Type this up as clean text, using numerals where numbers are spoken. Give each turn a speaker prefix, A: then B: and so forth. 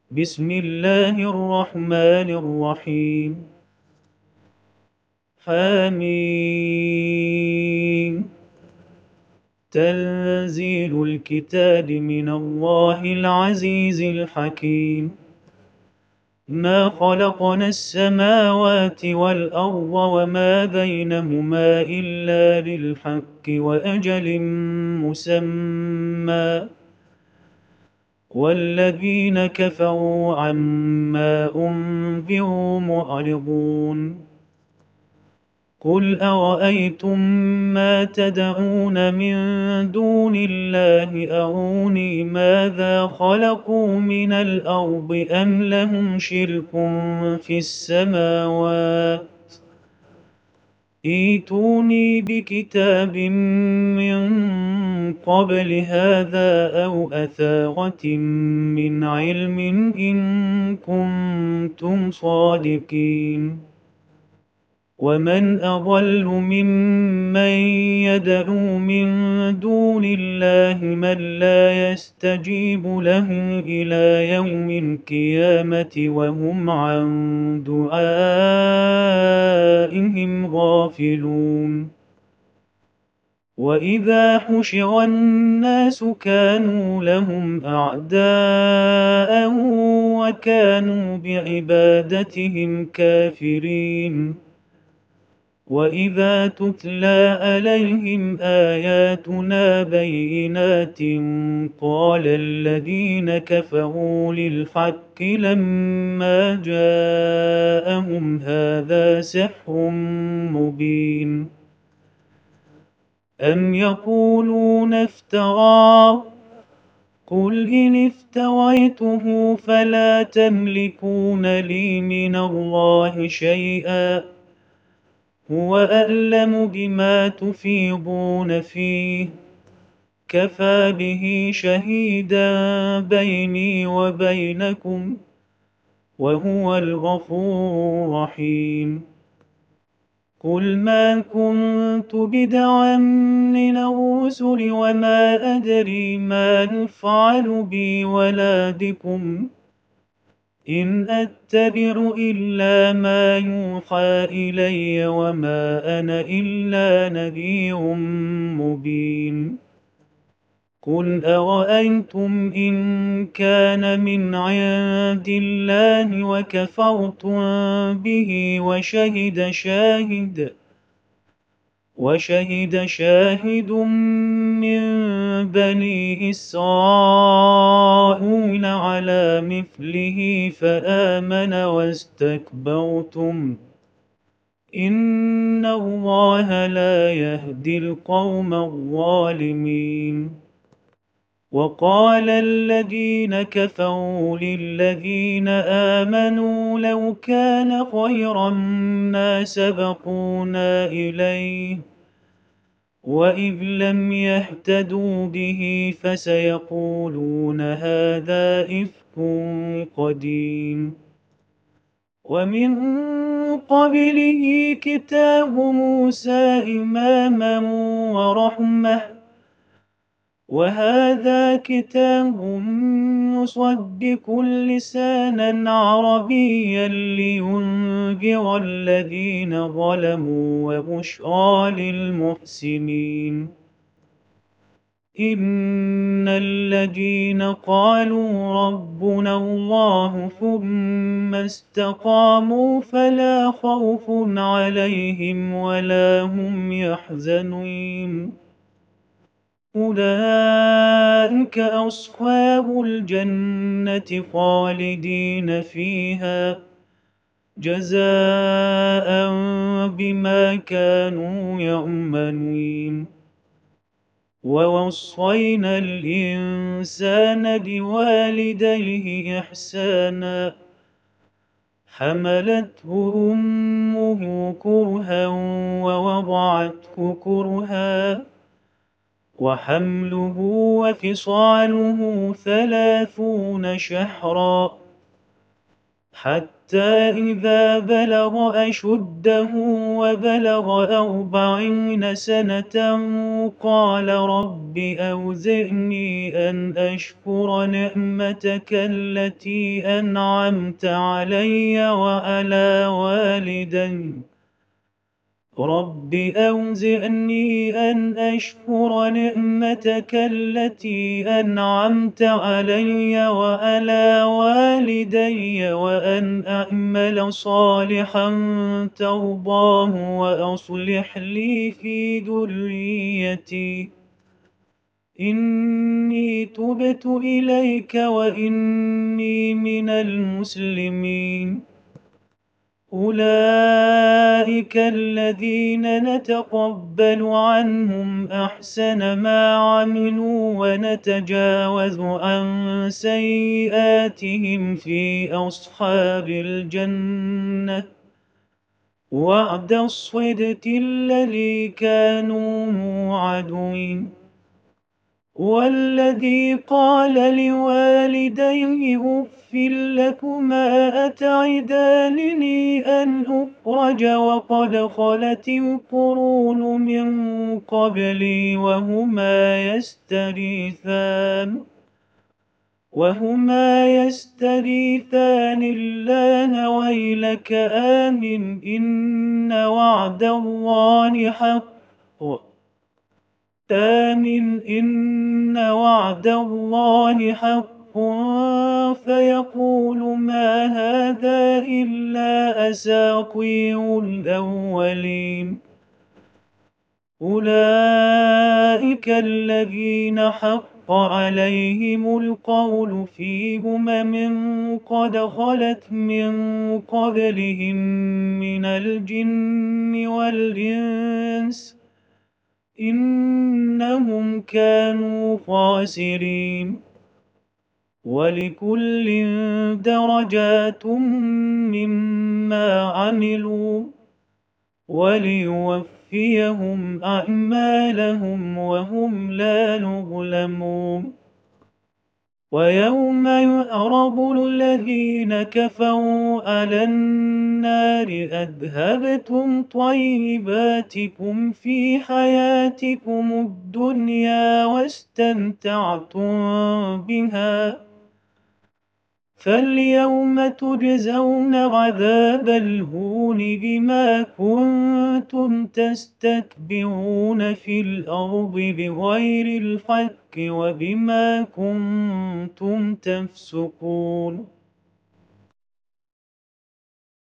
A: بسم الله الرحمن الرحيم. حميم. تنزيل الكتاب من الله العزيز الحكيم. ما خلقنا السماوات والأرض وما بينهما إلا بالحق وأجل مسمى، والذين كفروا عما أنذروا معرضون. قل أرأيتم ما تدعون من دون الله أروني ماذا خلقوا من الأرض أم لهم شرك في السماوات، ائتوني بكتاب من قبل هذا أو أثارة من علم إن كنتم صادقين. ومن أضل ممن يدعو من دون الله من لا يستجيب له إلى يوم القيامة وهم عن دعائهم غافلون. وإذا حشر الناس كانوا لهم أعداء وكانوا بعبادتهم كافرين. وإذا تتلى عليهم آياتنا بينات قال الذين كفروا للحق لما جاءهم هذا سحر مبين. أم يقولون افتراه، قل إن افتريته فلا تملكون لي من الله شيئا، هو أعلم بما تفيضون فيه، كفى به شهيدا بيني وبينكم، وهو الغفور الرحيم. قل ما كنت بدعا من الرسل وما أدري ما يفعل بي ولا بكم، إن أتبع إلا ما يوحى إلي وما أنا إلا نذير مبين. قل أرأيتم إن كان من عند الله وكفرتم به وشهد شاهد من بني إسرائيل على مثله فآمن واستكبرتم، إن الله لا يهدي القوم الظالمين. وقال الذين كفروا للذين آمنوا لو كان خيرا ما سبقونا إليه، وإذ لم يهتدوا به فسيقولون هذا إفك قديم. ومن قبله كتاب موسى إماما ورحمة، وهذا كتاب مصدق لسانا عربيا لينذر الذين ظلموا وبشرى للمحسنين. إن الذين قالوا ربنا الله ثم استقاموا فلا خوف عليهم ولا هم يحزنون، أولئك أصحاب الجنة خالدين فيها جزاء بما كانوا يعملون. ووصينا الإنسان بوالديه إحسانا، حملته أمه كرها ووضعته كرها، وحمله وفصاله 30 شهرا، حتى إذا بلغ أشده وبلغ 40 سنة قال رب أوزعني أن أشكر نعمتك التي أنعمت علي وعلى والدي رب أوزعني أن أشكر نعمتك التي أنعمت علي وعلى والدي وأن أعمل صالحا ترضاه وأصلح لي في ذريتي إني تبت إليك وإني من المسلمين. أولئك الذين نتقبل عنهم أحسن ما عملوا ونتجاوز عن سيئاتهم في أصحاب الجنة وعد الصدق الذي كانوا موعدين. والذي قال لوالديه أف لكما أتعدانني أن أخرج وقد خلت القرون من قبلي وهما يستغيثان الله ويلك آمن إن وعد الله حق فيقول ما هذا إلا أساطير الأولين. أولئك الذين حق عليهم القول في قد خلت من قبلهم من الجن والإنس إنهم كانوا خاسرين. ولكل درجات مما عملوا وليوفيهم أعمالهم وهم لا يظلمون. ويوم يعرض الذين كفروا على النار أذهبتم طيباتكم في حياتكم الدنيا واستمتعتم بها فاليوم تجزون عذاب الهون بما كنتم تستكبرون في الأرض بغير الحق وبما كنتم تفسقون.